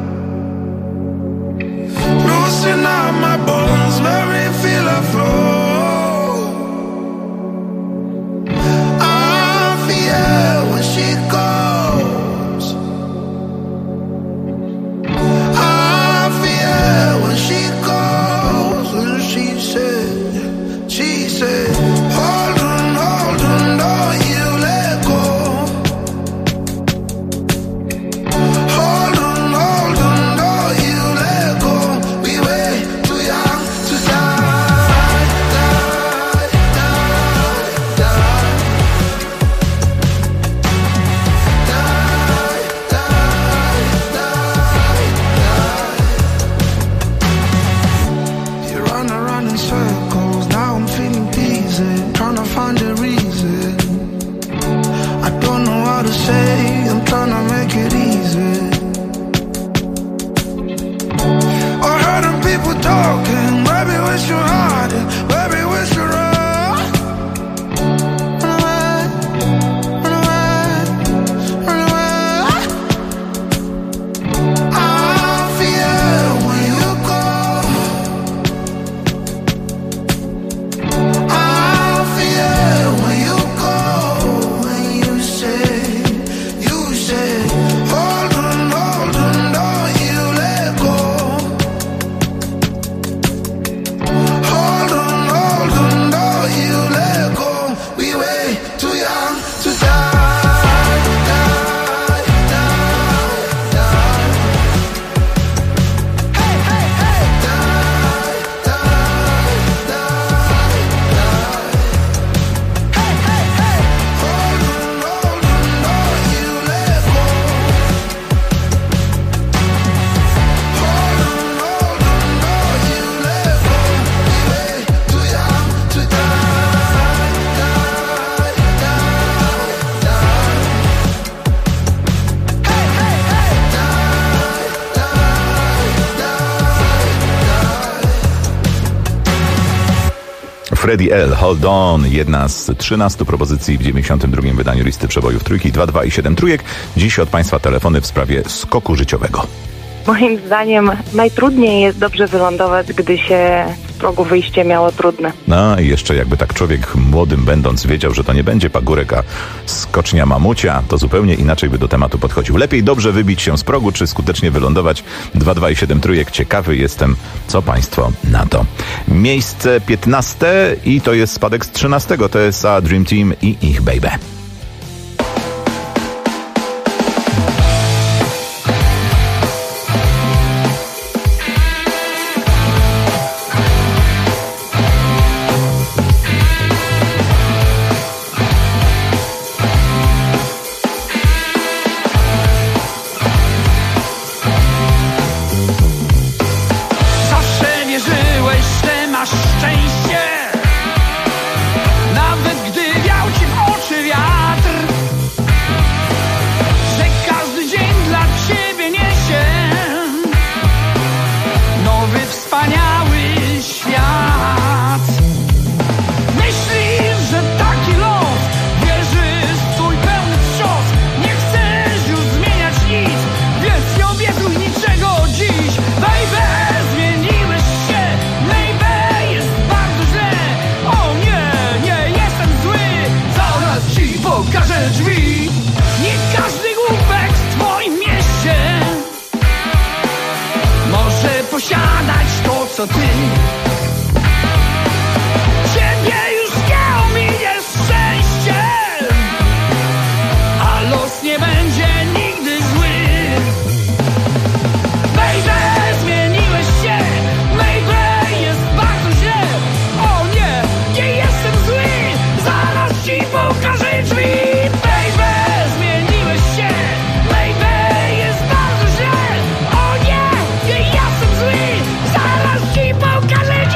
Loosen up my bones, let me feel a flow. I fear when she goes. I fear when she goes. And she said, hold on, don't you let go. Hold on, don't you let go. We way too young to die, die, die, die. Die, die, die, die. You run around in circles, now I'm feeling dizzy, trying to find a reason. I don't know how to say, I'm trying to make it easy. I heard them people talking, baby, we should hide it, baby, we should run. Run away, run away, run away. I fear when you go. I fear when you go. When you say, hold on, don't you let go. Hold on, don't you let go. We way too young to die, die, die, die. Hey, hey, hey, die, die, die, die. Hey, hey, hey, hold on, don't you let go. Hold on, don't you let go. We way too young to die, die, die, die. Hey, hey, hey, die, die, die. Freddie L. Hold On, jedna z 13 propozycji w 92. wydaniu listy przebojów trójki, 2, i 7 trójek. Dziś od Państwa telefony w sprawie skoku życiowego. Moim zdaniem najtrudniej jest dobrze wylądować, gdy się z progu wyjście miało trudne. No i jeszcze jakby tak człowiek młodym będąc wiedział, że to nie będzie pagórek, a skocznia mamucia, to zupełnie inaczej by do tematu podchodził. Lepiej dobrze wybić się z progu, czy skutecznie wylądować? 2, i 7 trójek. Ciekawy jestem, co Państwo na to. Miejsce 15 i to jest spadek z 13. To jest Dream Team i ich Baby. Zawsze wierzyłeś, że masz szczęście, nawet gdy wiał ci w oczy wiatr, że każdy dzień dla ciebie niesie nowy, wspaniały świat. Myślisz, że taki los, wierzysz w twój pełny wcios, nie chcesz już zmieniać nic, więc nie obiecuj niczego dziś. Baby, zmieniłeś się, baby, jest bardzo źle. O nie, nie jestem zły, zaraz ci pokażę drzwi. Nie każdy głupek w twoim mieście może posiadać to, co ty. Ciebie już nie ominie szczęście, a los nie będzie nigdy zły. Baby, zmieniłeś się, baby, jest bardzo źle. O nie, nie jestem zły, zaraz ci pokażę drzwi. Baby, zmieniłeś się, baby, jest bardzo źle. O nie, nie jestem zły, zaraz ci pokażę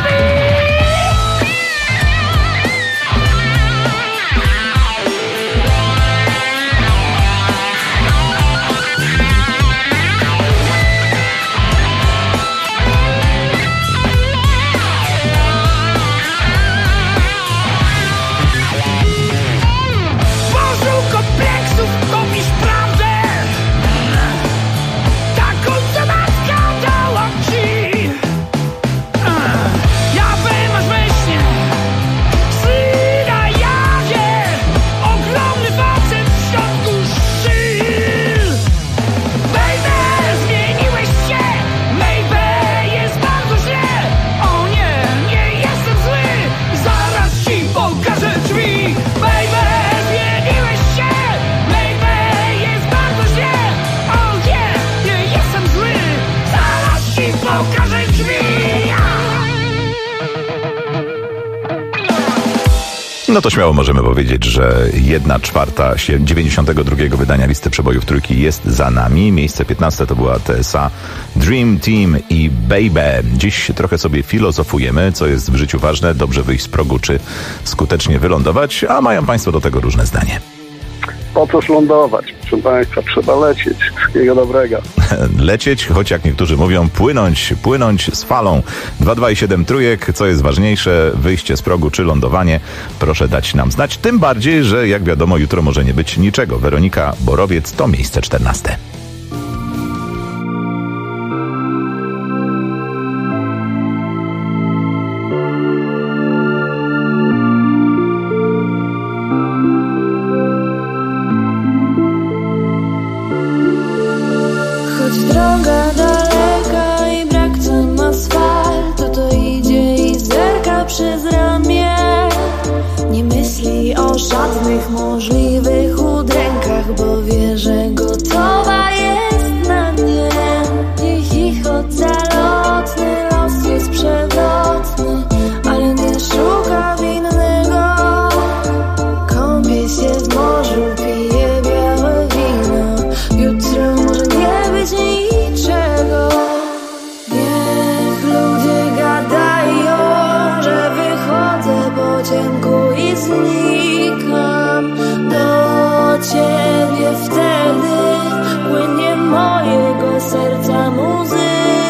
No to śmiało możemy powiedzieć, że 1/4 92 wydania listy przebojów trójki jest za nami. Miejsce 15 to była TSA, Dream Team i Baby. Dziś trochę sobie filozofujemy, co jest w życiu ważne, dobrze wyjść z progu, czy skutecznie wylądować, a mają państwo do tego różne zdanie. Po cóż lądować? Proszę państwa, trzeba lecieć. Wszystkiego dobrego. Lecieć, choć jak niektórzy mówią, płynąć z falą. 2, 7 trójek, co jest ważniejsze, wyjście z progu czy lądowanie? Proszę dać nam znać, tym bardziej, że jak wiadomo, jutro może nie być niczego. Weronika Borowiec to miejsce 14. Żadnych możliwych udrękach, bo wie, że gotowa jest na nie. Niech ich ocalotny los jest przewrotny, ale nie szuka winnego. Kąpie się w morzu, pije białe wino. Jutro może nie być niczego. Niech ludzie gadają, że wychodzę po ciemku i znikam. Do ciebie wtedy płynie mojego serca muzyka.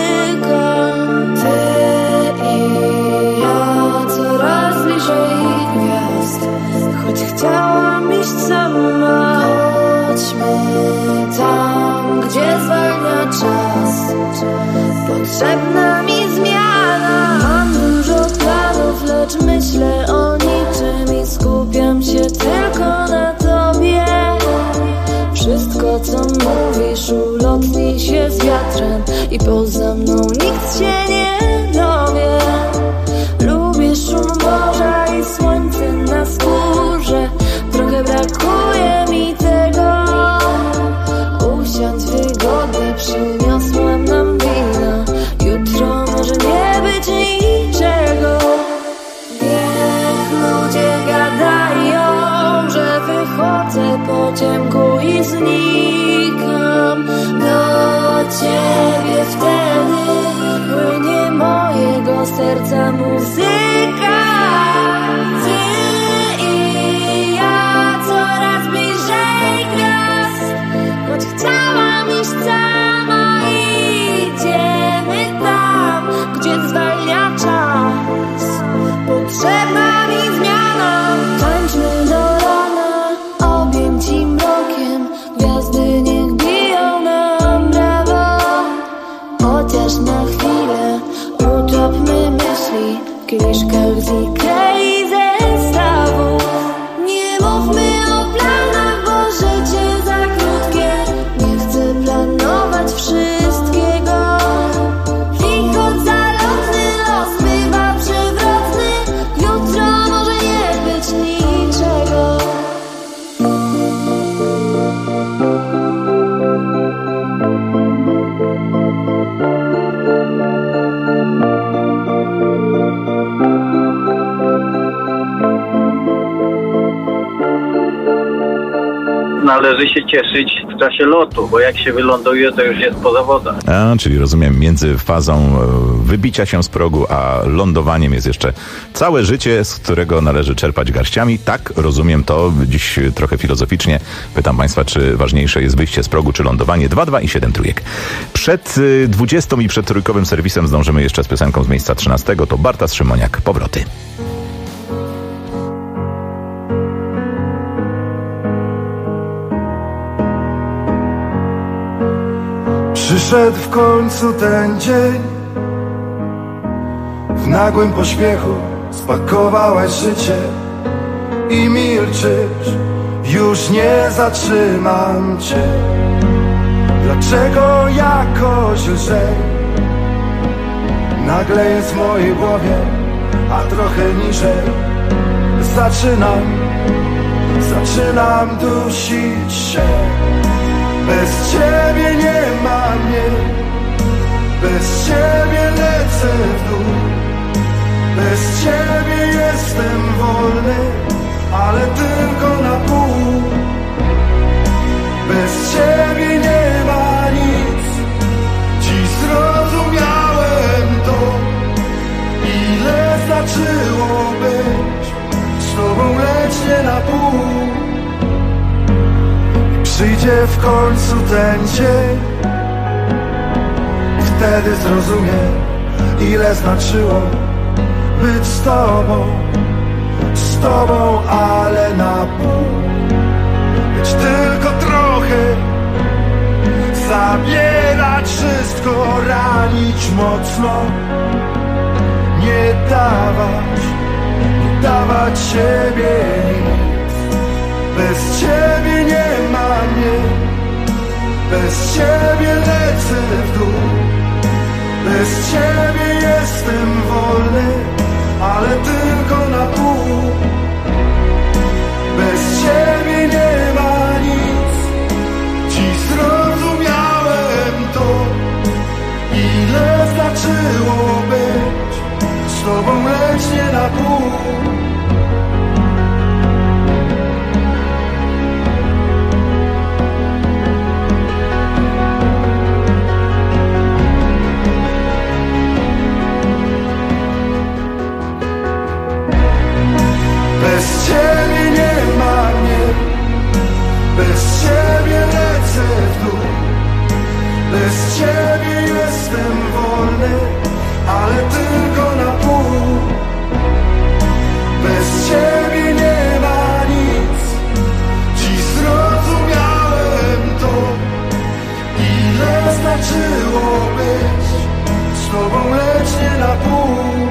Ty i ja coraz bliżej gwiazd, choć chciałam iść sama. Chodźmy tam, gdzie zwalnia czas, potrzebna mi zmiana. Mam dużo planów, lecz myślę o niczym i skupiam się tylko na tobie. Wszystko, co mówisz, ulotni się z wiatrem i poza mną nikt się nie dowie. Lubię szum morza i słońce na skórze. Trochę brakuje mi tego. Usiądź wygodnie, przyniosłam nam wino. Jutro może nie być niczego. Niech ludzie gadają, że wychodzę po ciemku i znikam. Do ciebie wtedy płynie mojego serca muzyka. Ty i ja coraz bliżej gwiazd, choć chciałam iść sama. Idziemy tam, gdzie zwalnia czas, potrzebna mi zmiana. Tańczmy do rana, objęci mrokiem, gwiazdy niech biją nam brawo. Chociaż na chwilę utopmy myśli w kieliszkach z Ikei zestawów. Nie mówmy o planach, bo życie za krótkie. Nie chcę planować wszystkiego. Ich ocalotny los bywa przewrotny. Jutro może nie być niczego. Należy się cieszyć w czasie lotu, bo jak się wyląduje, to już jest poza wodą. Czyli rozumiem, między fazą wybicia się z progu a lądowaniem jest jeszcze całe życie, z którego należy czerpać garściami. Tak, rozumiem to. Dziś trochę filozoficznie pytam państwa, czy ważniejsze jest wyjście z progu, czy lądowanie. 2 i 7 trójek. Przed 20 i przed trójkowym serwisem zdążymy jeszcze z piosenką z miejsca 13. To Bartas Szymoniak, Powroty. Przyszedł w końcu ten dzień. W nagłym pośpiechu spakowałaś życie i milczysz. Już nie zatrzymam cię. Dlaczego jakoś lżej nagle jest w mojej głowie, a trochę niżej zaczynam dusić się. Bez ciebie nie ma mnie, bez ciebie lecę w dół, bez ciebie jestem wolny, ale tylko na pół. Bez ciebie nie ma nic. Dziś zrozumiałem to, ile znaczyło być z tobą, lecz nie na pół. Przyjdzie w końcu ten dzień, wtedy zrozumiem, ile znaczyło być z tobą, ale na pół. Być tylko trochę, zabierać wszystko, ranić mocno, nie dawać siebie nic. Bez ciebie nie ma mnie, bez ciebie lecę w dół. Bez ciebie jestem wolny, ale tylko na pół. Bez ciebie nie ma nic. Dziś zrozumiałem to, ile znaczyło być z tobą, lecz nie na pół. Bez ciebie nie ma mnie, bez ciebie lecę w dół. Bez ciebie jestem wolny, ale tylko na pół. Bez ciebie nie ma nic. Dziś zrozumiałem to, ile znaczyło być z tobą, lecz nie na pół.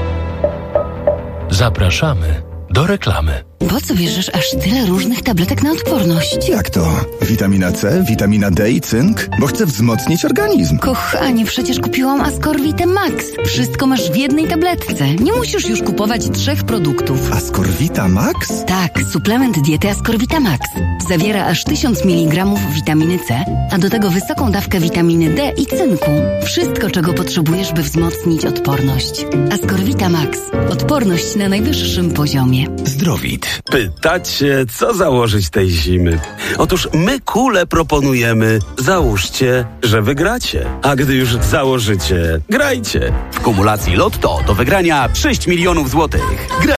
Zapraszamy do reklamy. Po co bierzesz aż tyle różnych tabletek na odporność? Jak to? Witamina C, witamina D i cynk? Bo chcę wzmocnić organizm. Kochanie, przecież kupiłam Ascorvitę Max. Wszystko masz w jednej tabletce. Nie musisz już kupować 3 produktów. Ascorvita Max? Tak, suplement diety Ascorvita Max. Zawiera aż 1000 mg witaminy C, a do tego wysoką dawkę witaminy D i cynku. Wszystko, czego potrzebujesz, by wzmocnić odporność. Ascorvita Max. Odporność na najwyższym poziomie. Zdrowit. Pytacie, co założyć tej zimy? Otóż my kule proponujemy. Załóżcie, że wygracie. A gdy już założycie, grajcie. W kumulacji Lotto do wygrania 6 milionów złotych.